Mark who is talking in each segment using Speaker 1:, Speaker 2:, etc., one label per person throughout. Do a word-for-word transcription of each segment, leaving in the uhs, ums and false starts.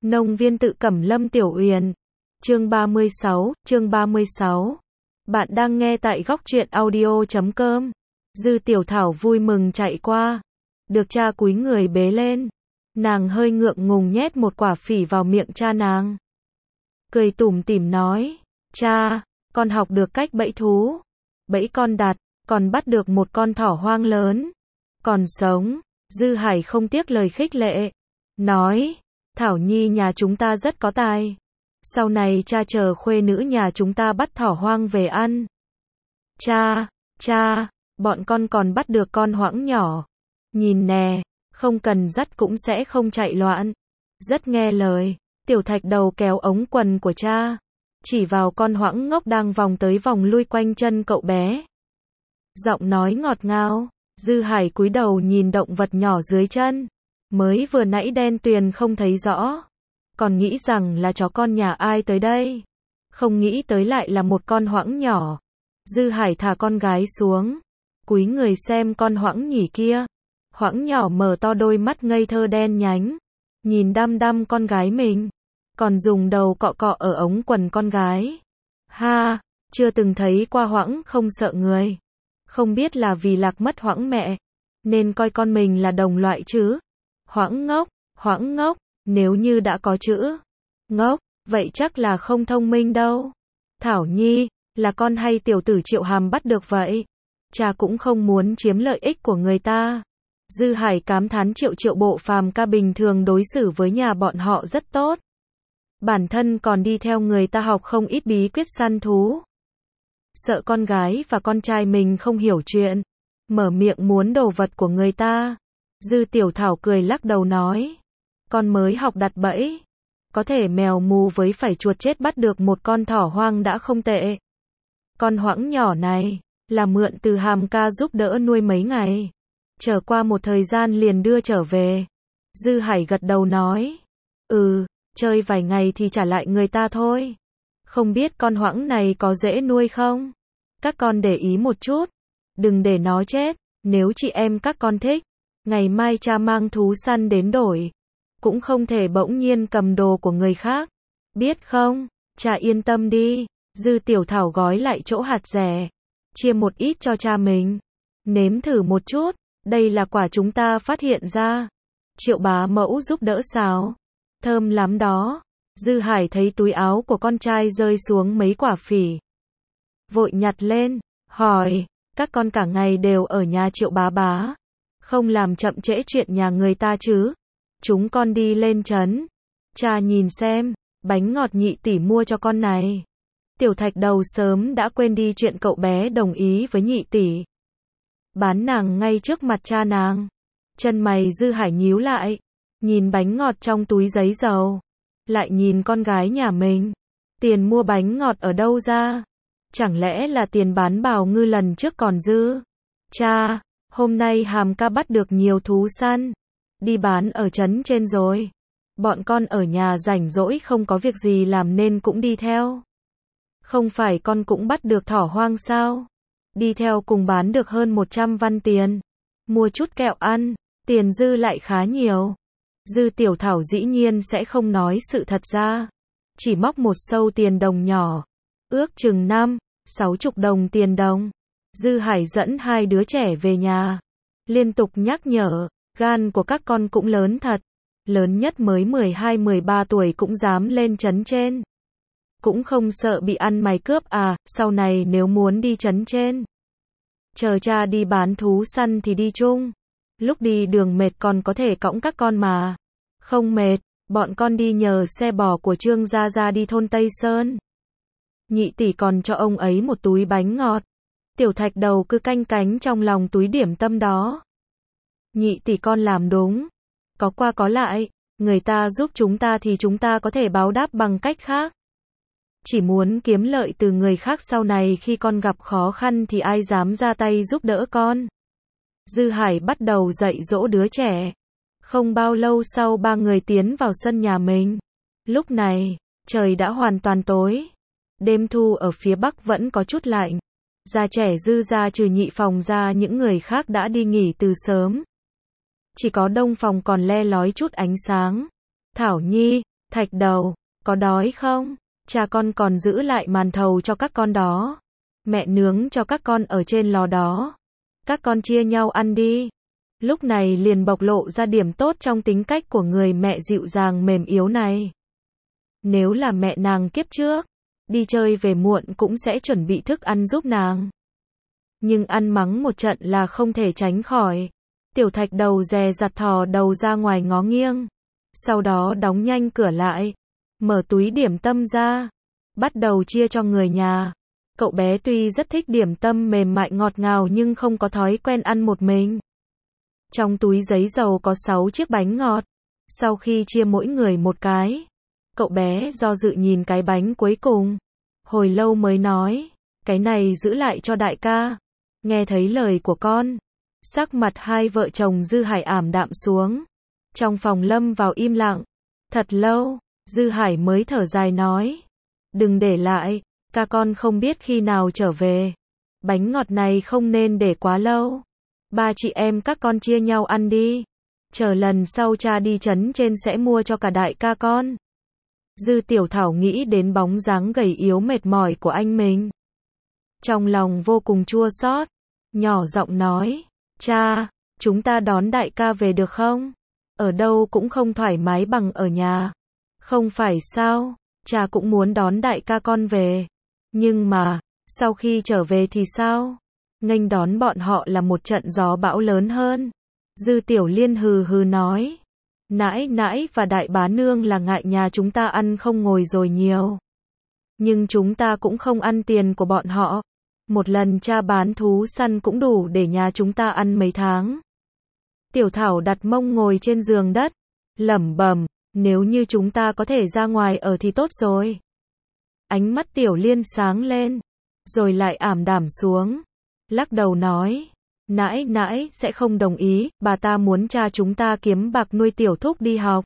Speaker 1: Nông viên tự Cẩm Lâm Tiểu Uyển. Chương ba mươi sáu, chương ba mươi sáu. Bạn đang nghe tại góc truyện audio chấm com. Dư Tiểu Thảo vui mừng chạy qua, được cha cúi người bế lên. Nàng hơi ngượng ngùng nhét một quả phỉ vào miệng cha nàng. Cười tủm tỉm nói, cha, con học được cách bẫy thú. Bẫy con đặt, còn bắt được một con thỏ hoang lớn. Còn sống. Dư Hải không tiếc lời khích lệ. Nói, Thảo Nhi nhà chúng ta rất có tài. Sau này cha chờ khuê nữ nhà chúng ta bắt thỏ hoang về ăn. Cha, cha, bọn con còn bắt được con hoãng nhỏ. Nhìn nè, không cần dắt cũng sẽ không chạy loạn. Rất nghe lời. Tiểu Thạch Đầu kéo ống quần của cha, chỉ vào con hoãng ngốc đang vòng tới vòng lui quanh chân cậu bé. Giọng nói ngọt ngào. Dư Hải cúi đầu nhìn động vật nhỏ dưới chân. Mới vừa nãy đen tuyền không thấy rõ, còn nghĩ rằng là chó con nhà ai tới đây. Không nghĩ tới lại là một con hoãng nhỏ. Dư Hải thả con gái xuống, cúi người xem con hoãng nhỉ kia. Hoãng nhỏ mở to đôi mắt ngây thơ đen nhánh, nhìn đăm đăm con gái mình, còn dùng đầu cọ cọ ở ống quần con gái. Ha, chưa từng thấy qua hoãng không sợ người. Không biết là vì lạc mất hoãng mẹ, nên coi con mình là đồng loại chứ. Hoãng ngốc, hoãng ngốc, nếu như đã có chữ ngốc, vậy chắc là không thông minh đâu. Thảo Nhi, là con hay tiểu tử Triệu Hàm bắt được vậy? Cha cũng không muốn chiếm lợi ích của người ta. Dư Hải cảm thán Triệu Triệu Bộ phàm ca bình thường đối xử với nhà bọn họ rất tốt. Bản thân còn đi theo người ta học không ít bí quyết săn thú. Sợ con gái và con trai mình không hiểu chuyện, mở miệng muốn đồ vật của người ta. Dư Tiểu Thảo cười lắc đầu nói, con mới học đặt bẫy, có thể mèo mù với phải chuột chết bắt được một con thỏ hoang đã không tệ. Con hoãng nhỏ này là mượn từ Hàm ca giúp đỡ nuôi mấy ngày, trở qua một thời gian liền đưa trở về. Dư Hải gật đầu nói, ừ, chơi vài ngày thì trả lại người ta thôi. Không biết con hoãng này có dễ nuôi không? Các con để ý một chút, đừng để nó chết. Nếu chị em các con thích, ngày mai cha mang thú săn đến đổi. Cũng không thể bỗng nhiên cầm đồ của người khác, biết không? Cha yên tâm đi. Dư Tiểu Thảo gói lại chỗ hạt rẻ, chia một ít cho cha mình. Nếm thử một chút, đây là quả chúng ta phát hiện ra. Triệu bá mẫu giúp đỡ xào, thơm lắm đó. Dư Hải thấy túi áo của con trai rơi xuống mấy quả phỉ, vội nhặt lên, hỏi, các con cả ngày đều ở nhà Triệu bá bá, không làm chậm trễ chuyện nhà người ta chứ? Chúng con đi lên trấn. Cha nhìn xem, bánh ngọt nhị tỷ mua cho con này. Tiểu Thạch Đầu sớm đã quên đi chuyện cậu bé đồng ý với nhị tỷ bán nàng ngay trước mặt cha nàng. Chân mày Dư Hải nhíu lại, nhìn bánh ngọt trong túi giấy dầu, lại nhìn con gái nhà mình. Tiền mua bánh ngọt ở đâu ra? Chẳng lẽ là tiền bán bào ngư lần trước còn dư? Cha, hôm nay Hàm ca bắt được nhiều thú săn, đi bán ở trấn trên rồi. Bọn con ở nhà rảnh rỗi không có việc gì làm nên cũng đi theo. Không phải con cũng bắt được thỏ hoang sao? Đi theo cùng bán được hơn một trăm văn tiền. Mua chút kẹo ăn, tiền dư lại khá nhiều. Dư Tiểu Thảo dĩ nhiên sẽ không nói sự thật ra, chỉ móc một sâu tiền đồng nhỏ, ước chừng năm, sáu chục đồng tiền đồng. Dư Hải dẫn hai đứa trẻ về nhà, liên tục nhắc nhở, gan của các con cũng lớn thật, lớn nhất mới mười hai mười ba tuổi cũng dám lên trấn trên. Cũng không sợ bị ăn mày cướp à? Sau này nếu muốn đi trấn trên, chờ cha đi bán thú săn thì đi chung. Lúc đi đường mệt còn có thể cõng các con mà. Không mệt, bọn con đi nhờ xe bò của Trương Gia Gia đi thôn Tây Sơn. Nhị tỷ còn cho ông ấy một túi bánh ngọt. Tiểu Thạch Đầu cứ canh cánh trong lòng túi điểm tâm đó. Nhị tỷ con làm đúng, có qua có lại, người ta giúp chúng ta thì chúng ta có thể báo đáp bằng cách khác. Chỉ muốn kiếm lợi từ người khác, sau này khi con gặp khó khăn thì ai dám ra tay giúp đỡ con. Dư Hải bắt đầu dạy dỗ đứa trẻ. Không bao lâu sau ba người tiến vào sân nhà mình. Lúc này, trời đã hoàn toàn tối. Đêm thu ở phía bắc vẫn có chút lạnh. Già trẻ Dư gia trừ nhị phòng ra những người khác đã đi nghỉ từ sớm. Chỉ có đông phòng còn le lói chút ánh sáng. Thảo Nhi, Thạch đầu, có đói không? Cha con còn giữ lại màn thầu cho các con đó. Mẹ nướng cho các con ở trên lò đó. Các con chia nhau ăn đi. Lúc này liền bộc lộ ra điểm tốt trong tính cách của người mẹ dịu dàng mềm yếu này. Nếu là mẹ nàng kiếp trước, đi chơi về muộn cũng sẽ chuẩn bị thức ăn giúp nàng. Nhưng ăn mắng một trận là không thể tránh khỏi. Tiểu thạch đầu dè dặt thò đầu ra ngoài ngó nghiêng. Sau đó đóng nhanh cửa lại. Mở túi điểm tâm ra. Bắt đầu chia cho người nhà. Cậu bé tuy rất thích điểm tâm mềm mại ngọt ngào nhưng không có thói quen ăn một mình. Trong túi giấy dầu có sáu chiếc bánh ngọt. Sau khi chia mỗi người một cái, cậu bé do dự nhìn cái bánh cuối cùng. Hồi lâu mới nói, cái này giữ lại cho đại ca. Nghe thấy lời của con, sắc mặt hai vợ chồng Dư Hải ảm đạm xuống. Trong phòng lâm vào im lặng. Thật lâu, Dư Hải mới thở dài nói, đừng để lại, ca con không biết khi nào trở về. Bánh ngọt này không nên để quá lâu. Ba chị em các con chia nhau ăn đi. Chờ lần sau cha đi trấn trên sẽ mua cho cả đại ca con. Dư Tiểu Thảo nghĩ đến bóng dáng gầy yếu mệt mỏi của anh mình. Trong lòng vô cùng chua xót, nhỏ giọng nói, cha, chúng ta đón đại ca về được không? Ở đâu cũng không thoải mái bằng ở nhà. Không phải sao, cha cũng muốn đón đại ca con về. Nhưng mà, sau khi trở về thì sao? Nghênh đón bọn họ là một trận gió bão lớn hơn. Dư Tiểu Liên hừ hừ nói, nãi nãi và đại bá nương là ngại nhà chúng ta ăn không ngồi rồi nhiều. Nhưng chúng ta cũng không ăn tiền của bọn họ. Một lần cha bán thú săn cũng đủ để nhà chúng ta ăn mấy tháng. Tiểu Thảo đặt mông ngồi trên giường đất, lẩm bẩm, nếu như chúng ta có thể ra ngoài ở thì tốt rồi. Ánh mắt Tiểu Liên sáng lên, rồi lại ảm đạm xuống. Lắc đầu nói, nãi nãi sẽ không đồng ý, bà ta muốn cha chúng ta kiếm bạc nuôi tiểu thúc đi học.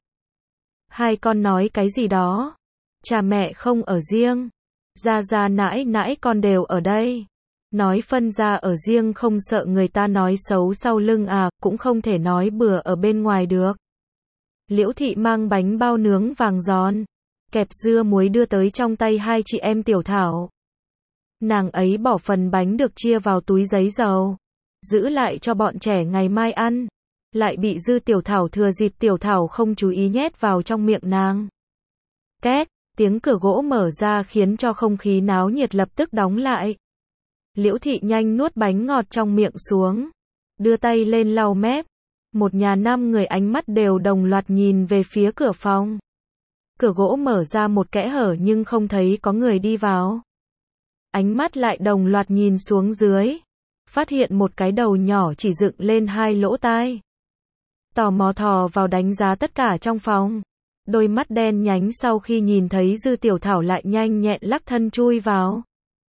Speaker 1: Hai con nói cái gì đó? Cha mẹ không ở riêng. Gia gia nãi nãi con đều ở đây. Nói phân ra ở riêng không sợ người ta nói xấu sau lưng à, cũng không thể nói bừa ở bên ngoài được. Liễu Thị mang bánh bao nướng vàng giòn, kẹp dưa muối đưa tới trong tay hai chị em Tiểu Thảo. Nàng ấy bỏ phần bánh được chia vào túi giấy dầu, giữ lại cho bọn trẻ ngày mai ăn. Lại bị Dư Tiểu Thảo thừa dịp Tiểu Thảo không chú ý nhét vào trong miệng nàng. Két, tiếng cửa gỗ mở ra khiến cho không khí náo nhiệt lập tức đóng lại. Liễu Thị nhanh nuốt bánh ngọt trong miệng xuống, đưa tay lên lau mép. Một nhà năm người ánh mắt đều đồng loạt nhìn về phía cửa phòng. Cửa gỗ mở ra một kẽ hở nhưng không thấy có người đi vào. Ánh mắt lại đồng loạt nhìn xuống dưới, phát hiện một cái đầu nhỏ chỉ dựng lên hai lỗ tai. Tò mò thò vào đánh giá tất cả trong phòng. Đôi mắt đen nhánh sau khi nhìn thấy Dư Tiểu Thảo lại nhanh nhẹn lắc thân chui vào.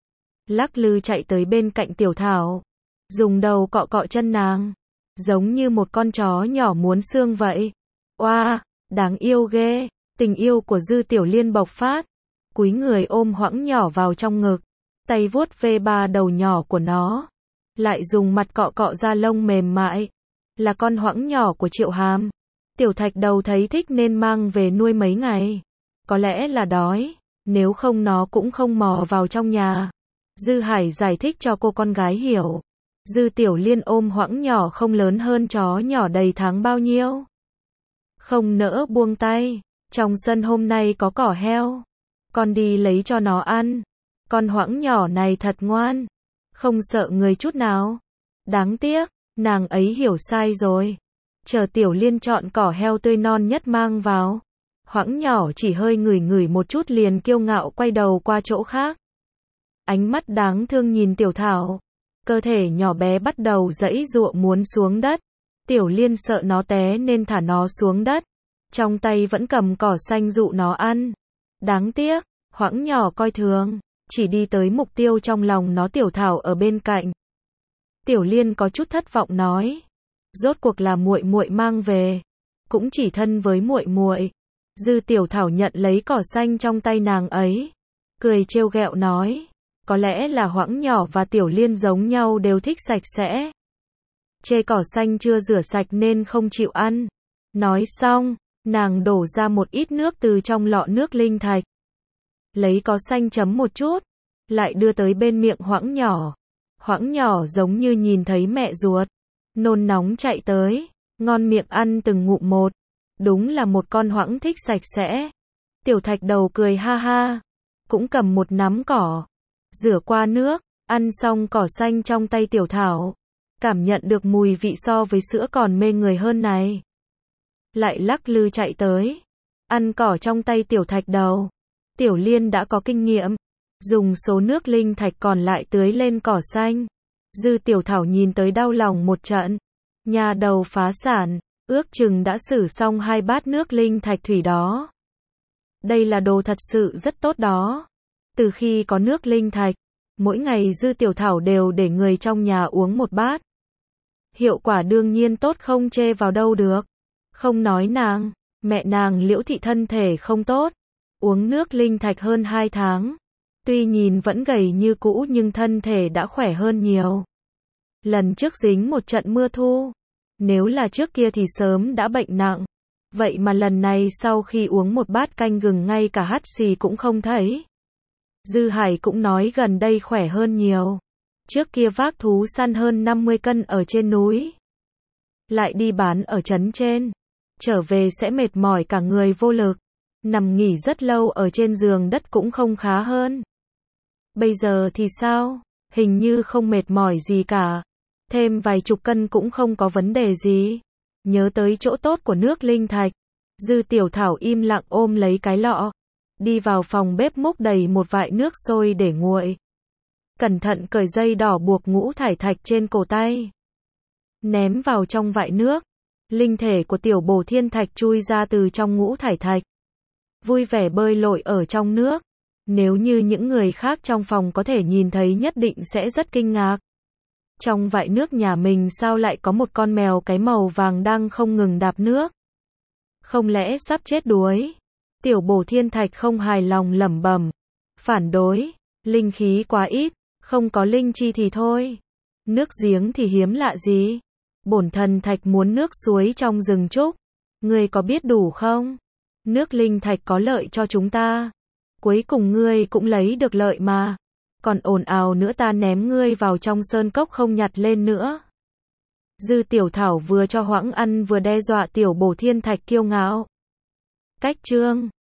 Speaker 1: Lắc lư chạy tới bên cạnh Tiểu Thảo, dùng đầu cọ cọ chân nàng, giống như một con chó nhỏ muốn xương vậy. Oa, wow, đáng yêu ghê. Tình yêu của Dư Tiểu Liên bộc phát, cúi người ôm Hoãng nhỏ vào trong ngực, tay vuốt ve ba đầu nhỏ của nó, lại dùng mặt cọ cọ da lông mềm mại. Là con Hoãng nhỏ của Triệu Hàm. Tiểu Thạch đầu thấy thích nên mang về nuôi mấy ngày. Có lẽ là đói, nếu không nó cũng không mò vào trong nhà. Dư Hải giải thích cho cô con gái hiểu. Dư Tiểu Liên ôm Hoãng nhỏ không lớn hơn chó nhỏ đầy tháng bao nhiêu. Không nỡ buông tay. Trong sân hôm nay có cỏ heo, con đi lấy cho nó ăn. Con Hoãng nhỏ này thật ngoan, không sợ người chút nào. Đáng tiếc, nàng ấy hiểu sai rồi. Chờ Tiểu Liên chọn cỏ heo tươi non nhất mang vào. Hoãng nhỏ chỉ hơi ngửi ngửi một chút liền kiêu ngạo quay đầu qua chỗ khác. Ánh mắt đáng thương nhìn Tiểu Thảo. Cơ thể nhỏ bé bắt đầu giãy giụa muốn xuống đất. Tiểu Liên sợ nó té nên thả nó xuống đất. Trong tay vẫn cầm cỏ xanh dụ nó ăn. Đáng tiếc, Hoãng nhỏ coi thường, chỉ đi tới mục tiêu trong lòng nó. Tiểu Thảo ở bên cạnh. Tiểu Liên có chút thất vọng nói, rốt cuộc là muội muội mang về, cũng chỉ thân với muội muội. Dư Tiểu Thảo nhận lấy cỏ xanh trong tay nàng ấy, cười trêu ghẹo nói, có lẽ là Hoãng nhỏ và Tiểu Liên giống nhau đều thích sạch sẽ. Chê cỏ xanh chưa rửa sạch nên không chịu ăn. Nói xong, Nàng đổ ra một ít nước từ trong lọ nước linh thạch. Lấy có xanh chấm một chút, lại đưa tới bên miệng Hoãng nhỏ. Hoãng nhỏ giống như nhìn thấy mẹ ruột, nôn nóng chạy tới, ngon miệng ăn từng ngụm một. Đúng là một con Hoãng thích sạch sẽ. Tiểu Thạch Đầu cười ha ha, cũng cầm một nắm cỏ, rửa qua nước, ăn xong cỏ xanh trong tay Tiểu Thảo, cảm nhận được mùi vị so với sữa còn mê người hơn này. Lại lắc lư chạy tới, ăn cỏ trong tay Tiểu Thạch Đầu. Tiểu Liên đã có kinh nghiệm, dùng số nước linh thạch còn lại tưới lên cỏ xanh. Dư Tiểu Thảo nhìn tới đau lòng một trận. Nhà đầu phá sản, ước chừng đã xử xong hai bát nước linh thạch thủy đó. Đây là đồ thật sự rất tốt đó. Từ khi có nước linh thạch, mỗi ngày Dư Tiểu Thảo đều để người trong nhà uống một bát. Hiệu quả đương nhiên tốt không chê vào đâu được. Không nói nàng, mẹ nàng Liễu Thị thân thể không tốt, uống nước linh thạch hơn hai tháng. Tuy nhìn vẫn gầy như cũ nhưng thân thể đã khỏe hơn nhiều. Lần trước dính một trận mưa thu, nếu là trước kia thì sớm đã bệnh nặng. Vậy mà lần này sau khi uống một bát canh gừng ngay cả hắt xì cũng không thấy. Dư Hải cũng nói gần đây khỏe hơn nhiều. Trước kia vác thú săn hơn năm mươi cân ở trên núi, lại đi bán ở trấn trên, trở về sẽ mệt mỏi cả người vô lực, nằm nghỉ rất lâu ở trên giường đất cũng không khá hơn. Bây giờ thì sao? Hình như không mệt mỏi gì cả, thêm vài chục cân cũng không có vấn đề gì. Nhớ tới chỗ tốt của nước linh thạch, Dư Tiểu Thảo im lặng ôm lấy cái lọ, đi vào phòng bếp múc đầy một vại nước sôi để nguội. Cẩn thận cởi dây đỏ buộc ngũ thải thạch trên cổ tay, ném vào trong vại nước. Linh thể của Tiểu Bổ Thiên Thạch chui ra từ trong ngũ thải thạch, vui vẻ bơi lội ở trong nước. Nếu như những người khác trong phòng có thể nhìn thấy nhất định sẽ rất kinh ngạc. Trong vại nước nhà mình sao lại có một con mèo cái màu vàng đang không ngừng đạp nước? Không lẽ sắp chết đuối? Tiểu Bổ Thiên Thạch không hài lòng lẩm bẩm, phản đối, linh khí quá ít, không có linh chi thì thôi. Nước giếng thì hiếm lạ gì? Bổn thần thạch muốn nước suối trong rừng trúc, ngươi có biết đủ không? Nước linh thạch có lợi cho chúng ta, cuối cùng ngươi cũng lấy được lợi mà. Còn ồn ào nữa ta ném ngươi vào trong sơn cốc không nhặt lên nữa. Dư Tiểu Thảo vừa cho Hoãng ăn vừa đe dọa Tiểu Bổ Thiên Thạch kiêu ngạo. Cách chương